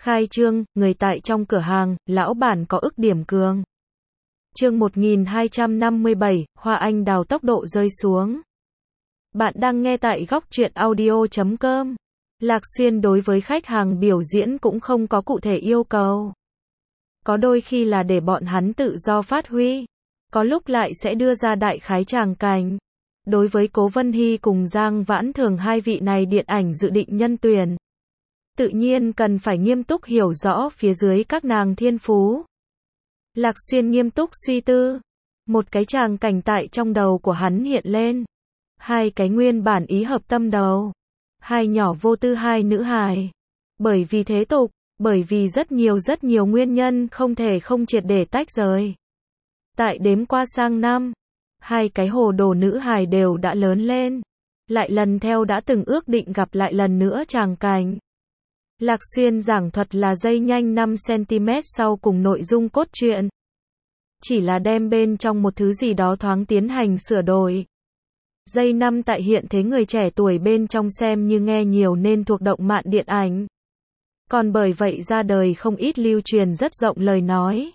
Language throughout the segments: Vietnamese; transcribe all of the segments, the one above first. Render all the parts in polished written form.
Khai trương, người tại trong cửa hàng, lão bản có ức điểm cường. Chương 1257, hoa anh đào tốc độ rơi xuống. Bạn đang nghe tại góc truyện audio.com. Lạc Xuyên đối với khách hàng biểu diễn cũng không có cụ thể yêu cầu. Có đôi khi là để bọn hắn tự do phát huy, có lúc lại sẽ đưa ra đại khái tràng cảnh. Đối với Cố Vân Hy cùng Giang Vãn Thường hai vị này điện ảnh dự định nhân tuyển, tự nhiên cần phải nghiêm túc hiểu rõ phía dưới các nàng thiên phú. Lạc Xuyên nghiêm túc suy tư. Một cái tràng cảnh tại trong đầu của hắn hiện lên. Hai cái nguyên bản ý hợp tâm đầu. Hai nhỏ vô tư hai nữ hài. Bởi vì thế tục, bởi vì rất nhiều nguyên nhân không thể không triệt để tách rời. Tại đếm qua sang năm, hai cái hồ đồ nữ hài đều đã lớn lên. Lại lần theo đã từng ước định gặp lại lần nữa tràng cảnh. Lạc Xuyên giảng thuật là dây nhanh 5cm sau cùng nội dung cốt truyện. Chỉ là đem bên trong một thứ gì đó thoáng tiến hành sửa đổi. Dây 5 tại hiện thế người trẻ tuổi bên trong xem như nghe nhiều nên thuộc động mạn điện ảnh. Còn bởi vậy ra đời không ít lưu truyền rất rộng lời nói.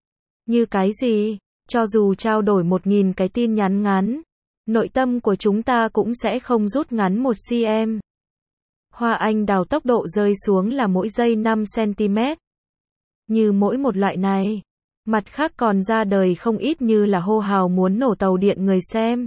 Như cái gì? Cho dù trao đổi 1000 cái tin nhắn ngắn, nội tâm của chúng ta cũng sẽ không rút ngắn 1 cm. Hoa anh đào tốc độ rơi xuống là mỗi giây 5cm. Như mỗi một loại này, mặt khác còn ra đời không ít như là hô hào muốn nổ tàu điện người xem.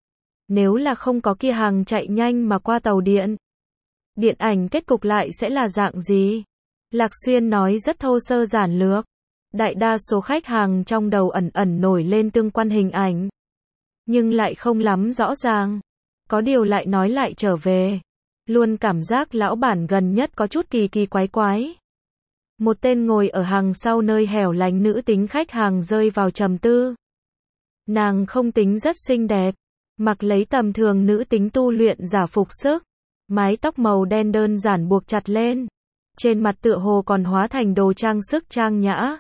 Nếu là không có kia hàng chạy nhanh mà qua tàu điện, điện ảnh kết cục lại sẽ là dạng gì? Lạc Xuyên nói rất thô sơ giản lược. Đại đa số khách hàng trong đầu ẩn nổi lên tương quan hình ảnh, nhưng lại không lắm rõ ràng. Có điều lại nói lại trở về. Luôn cảm giác lão bản gần nhất có chút kỳ quái. Một tên ngồi ở hàng sau nơi hẻo lánh nữ tính khách hàng rơi vào trầm tư. Nàng không tính rất xinh đẹp, mặc lấy tầm thường nữ tính tu luyện giả phục sức, mái tóc màu đen đơn giản buộc chặt lên, trên mặt tựa hồ còn hóa thành đồ trang sức trang nhã.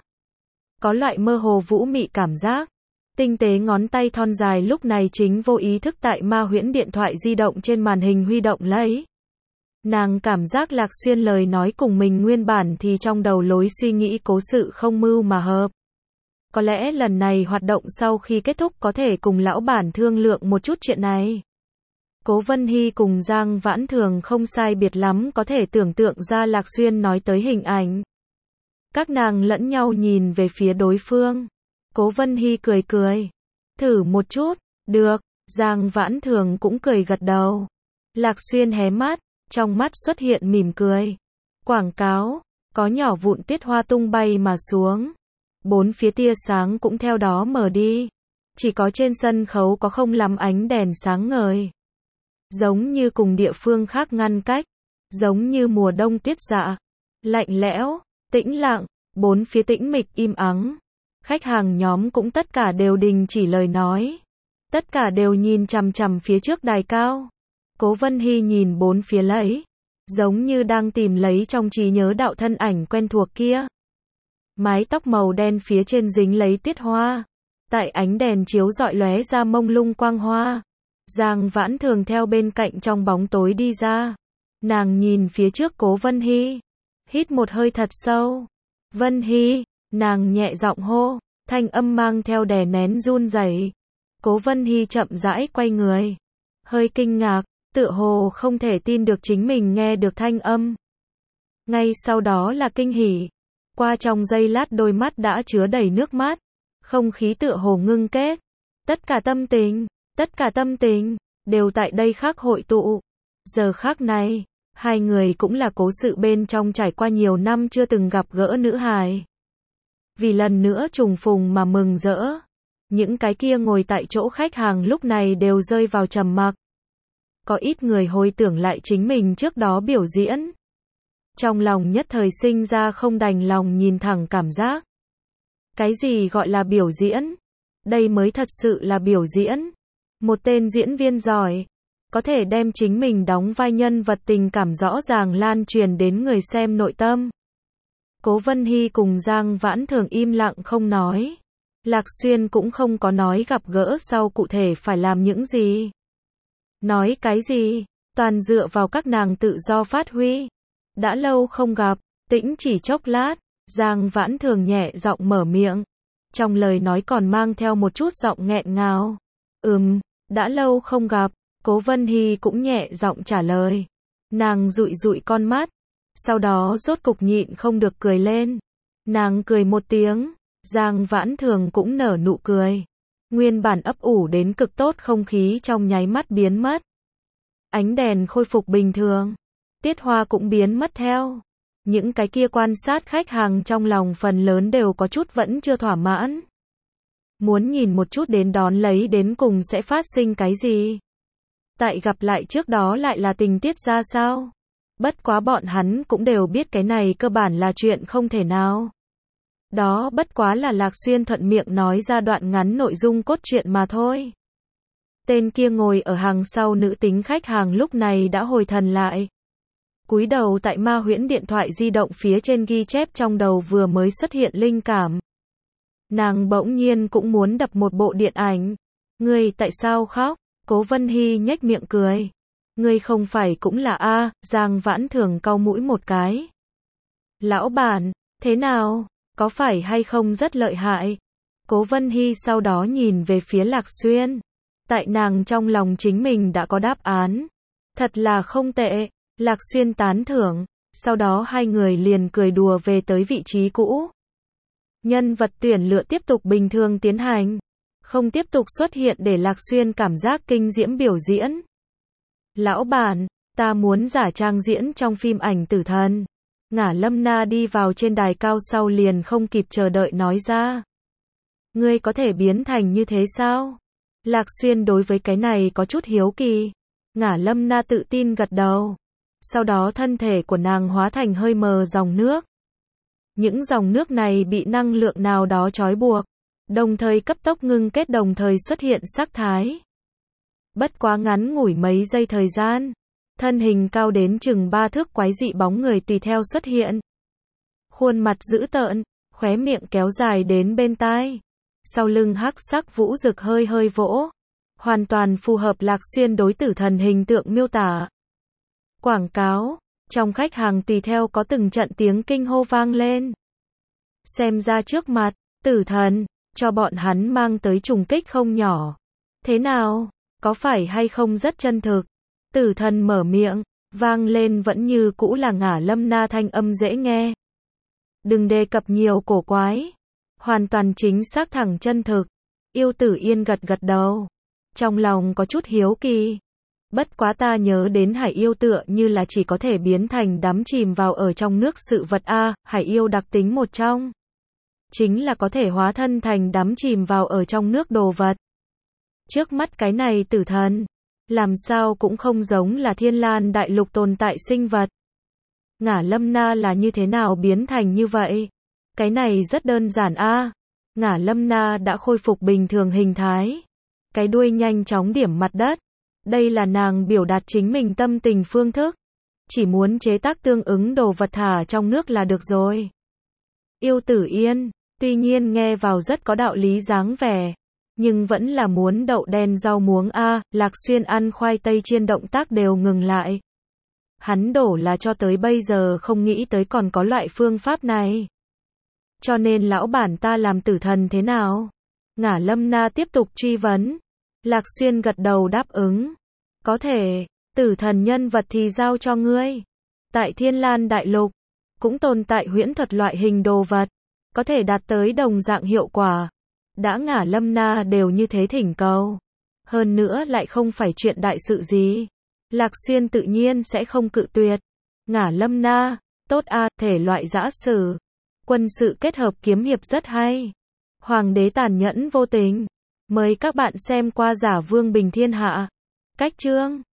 Có loại mơ hồ vũ mị cảm giác. Tinh tế ngón tay thon dài lúc này chính vô ý thức tại ma huyễn điện thoại di động trên màn hình huy động lấy. Nàng cảm giác Lạc Xuyên lời nói cùng mình nguyên bản thì trong đầu lối suy nghĩ cố sự không mưu mà hợp. Có lẽ lần này hoạt động sau khi kết thúc có thể cùng lão bản thương lượng một chút chuyện này. Cố Vân Hy cùng Giang Vãn Thường không sai biệt lắm có thể tưởng tượng ra Lạc Xuyên nói tới hình ảnh. Các nàng lẫn nhau nhìn về phía đối phương. Cố Vân Hy cười. Thử một chút, được. Giang Vãn Thường cũng cười gật đầu. Lạc Xuyên hé mắt, trong mắt xuất hiện mỉm cười. Quảng cáo, có nhỏ vụn tiết hoa tung bay mà xuống. Bốn phía tia sáng cũng theo đó mở đi. Chỉ có trên sân khấu có không lắm ánh đèn sáng ngời. Giống như cùng địa phương khác ngăn cách. Giống như mùa đông tuyết dạ. Lạnh lẽo, tĩnh lặng, bốn phía tĩnh mịch im ắng. Khách hàng nhóm cũng tất cả đều đình chỉ lời nói. Tất cả đều nhìn chằm chằm phía trước đài cao. Cố Vân Hy nhìn bốn phía lấy, giống như đang tìm lấy trong trí nhớ đạo thân ảnh quen thuộc kia. Mái tóc màu đen phía trên dính lấy tiết hoa, tại ánh đèn chiếu rọi lóe ra mông lung quang hoa. Giang Vãn Thường theo bên cạnh trong bóng tối đi ra. Nàng nhìn phía trước Cố Vân Hy, hít một hơi thật sâu. Vân Hy, nàng nhẹ giọng hô, thanh âm mang theo đè nén run rẩy. Cố Vân Hy chậm rãi quay người, hơi kinh ngạc, tựa hồ không thể tin được chính mình nghe được thanh âm. Ngay sau đó là kinh hỉ. Qua trong giây lát đôi mắt đã chứa đầy nước mắt. Không khí tựa hồ ngưng kết. Tất cả tâm tình, đều tại đây khắc hội tụ. Giờ khắc này, hai người cũng là cố sự bên trong trải qua nhiều năm chưa từng gặp gỡ nữ hài. Vì lần nữa trùng phùng mà mừng rỡ. Những cái kia ngồi tại chỗ khách hàng lúc này đều rơi vào trầm mặc. Có ít người hồi tưởng lại chính mình trước đó biểu diễn. Trong lòng nhất thời sinh ra không đành lòng nhìn thẳng cảm giác. Cái gì gọi là biểu diễn? Đây mới thật sự là biểu diễn. Một tên diễn viên giỏi, có thể đem chính mình đóng vai nhân vật tình cảm rõ ràng lan truyền đến người xem nội tâm. Cố Vân Hy cùng Giang Vãn Thường im lặng không nói. Lạc Xuyên cũng không có nói gặp gỡ sau cụ thể phải làm những gì. Nói cái gì, toàn dựa vào các nàng tự do phát huy. Đã lâu không gặp, Tĩnh chỉ chốc lát, Giang Vãn Thường nhẹ giọng mở miệng. Trong lời nói còn mang theo một chút giọng nghẹn ngào. Đã lâu không gặp. Cố Vân Hy cũng nhẹ giọng trả lời. Nàng dụi dụi con mắt. Sau đó rốt cục nhịn không được cười lên. Nàng cười một tiếng. Giang Vãn Thường cũng nở nụ cười. Nguyên bản ấp ủ đến cực tốt không khí trong nháy mắt biến mất. Ánh đèn khôi phục bình thường. Tiết Hoa cũng biến mất theo. Những cái kia quan sát khách hàng trong lòng phần lớn đều có chút vẫn chưa thỏa mãn. Muốn nhìn một chút đến đón lấy đến cùng sẽ phát sinh cái gì. Tại gặp lại trước đó lại là tình tiết ra sao. Bất quá bọn hắn cũng đều biết cái này cơ bản là chuyện không thể nào. Đó bất quá là Lạc Xuyên thuận miệng nói ra đoạn ngắn nội dung cốt truyện mà thôi. Tên kia ngồi ở hàng sau nữ tính khách hàng lúc này đã hồi thần lại. Cúi đầu tại ma huyễn điện thoại di động phía trên ghi chép trong đầu vừa mới xuất hiện linh cảm. Nàng bỗng nhiên cũng muốn đập một bộ điện ảnh. Ngươi tại sao khóc? Cố Vân Hy nhếch miệng cười. Ngươi không phải cũng là A, Giang Vãn Thường cau mũi một cái. Lão bản, thế nào? Có phải hay không rất lợi hại? Cố Vân Hy sau đó nhìn về phía Lạc Xuyên. Tại nàng trong lòng chính mình đã có đáp án. Thật là không tệ. Lạc Xuyên tán thưởng. Sau đó hai người liền cười đùa về tới vị trí cũ. Nhân vật tuyển lựa tiếp tục bình thường tiến hành. Không tiếp tục xuất hiện để Lạc Xuyên cảm giác kinh diễm biểu diễn. Lão bản, ta muốn giả trang diễn trong phim ảnh Tử Thần. Ngả Lâm Na đi vào trên đài cao sau liền không kịp chờ đợi nói ra. Ngươi có thể biến thành như thế sao? Lạc Xuyên đối với cái này có chút hiếu kỳ. Ngả Lâm Na tự tin gật đầu. Sau đó thân thể của nàng hóa thành hơi mờ dòng nước. Những dòng nước này bị năng lượng nào đó trói buộc, đồng thời cấp tốc ngưng kết đồng thời xuất hiện sắc thái. Bất quá ngắn ngủi mấy giây thời gian, thân hình cao đến chừng 3 thước quái dị bóng người tùy theo xuất hiện. Khuôn mặt dữ tợn, khóe miệng kéo dài đến bên tai. Sau lưng hắc sắc vũ rực hơi hơi vỗ. Hoàn toàn phù hợp Lạc Xuyên đối Tử Thần hình tượng miêu tả. Quảng cáo, trong khách hàng tùy theo có từng trận tiếng kinh hô vang lên. Xem ra trước mặt, Tử Thần, cho bọn hắn mang tới trùng kích không nhỏ. Thế nào, có phải hay không rất chân thực? Tử Thần mở miệng, vang lên vẫn như cũ là Ngả Lâm Na thanh âm dễ nghe. Đừng đề cập nhiều cổ quái. Hoàn toàn chính xác thẳng chân thực. Yêu Tử Yên gật gật đầu. Trong lòng có chút hiếu kỳ. Bất quá ta nhớ đến hải yêu tựa như là chỉ có thể biến thành đắm chìm vào ở trong nước sự vật a, hải yêu đặc tính một trong. Chính là có thể hóa thân thành đắm chìm vào ở trong nước đồ vật. Trước mắt cái này Tử Thần, làm sao cũng không giống là Thiên Lan đại lục tồn tại sinh vật. Ngả Lâm Na là như thế nào biến thành như vậy? Cái này rất đơn giản a. Ngả Lâm Na đã khôi phục bình thường hình thái. Cái đuôi nhanh chóng điểm mặt đất. Đây là nàng biểu đạt chính mình tâm tình phương thức. Chỉ muốn chế tác tương ứng đồ vật thả trong nước là được rồi. Yêu Tử Yên, tuy nhiên nghe vào rất có đạo lý dáng vẻ. Nhưng vẫn là muốn đậu đen rau muống a. Lạc Xuyên ăn khoai tây chiên động tác đều ngừng lại. Hắn đổ là cho tới bây giờ không nghĩ tới còn có loại phương pháp này. Cho nên lão bản ta làm Tử Thần thế nào? Ngả Lâm Na tiếp tục truy vấn. Lạc Xuyên gật đầu đáp ứng. Có thể, Tử Thần nhân vật thì giao cho ngươi. Tại Thiên Lan đại lục, cũng tồn tại huyễn thuật loại hình đồ vật. Có thể đạt tới đồng dạng hiệu quả. Đã Ngả Lâm Na đều như thế thỉnh cầu. Hơn nữa lại không phải chuyện đại sự gì. Lạc Xuyên tự nhiên sẽ không cự tuyệt. Ngả Lâm Na, tốt a, thể loại dã sử. Quân sự kết hợp kiếm hiệp rất hay. Hoàng đế tàn nhẫn vô tình. Mời các bạn xem qua Giả Vương Bình Thiên Hạ. Cách chương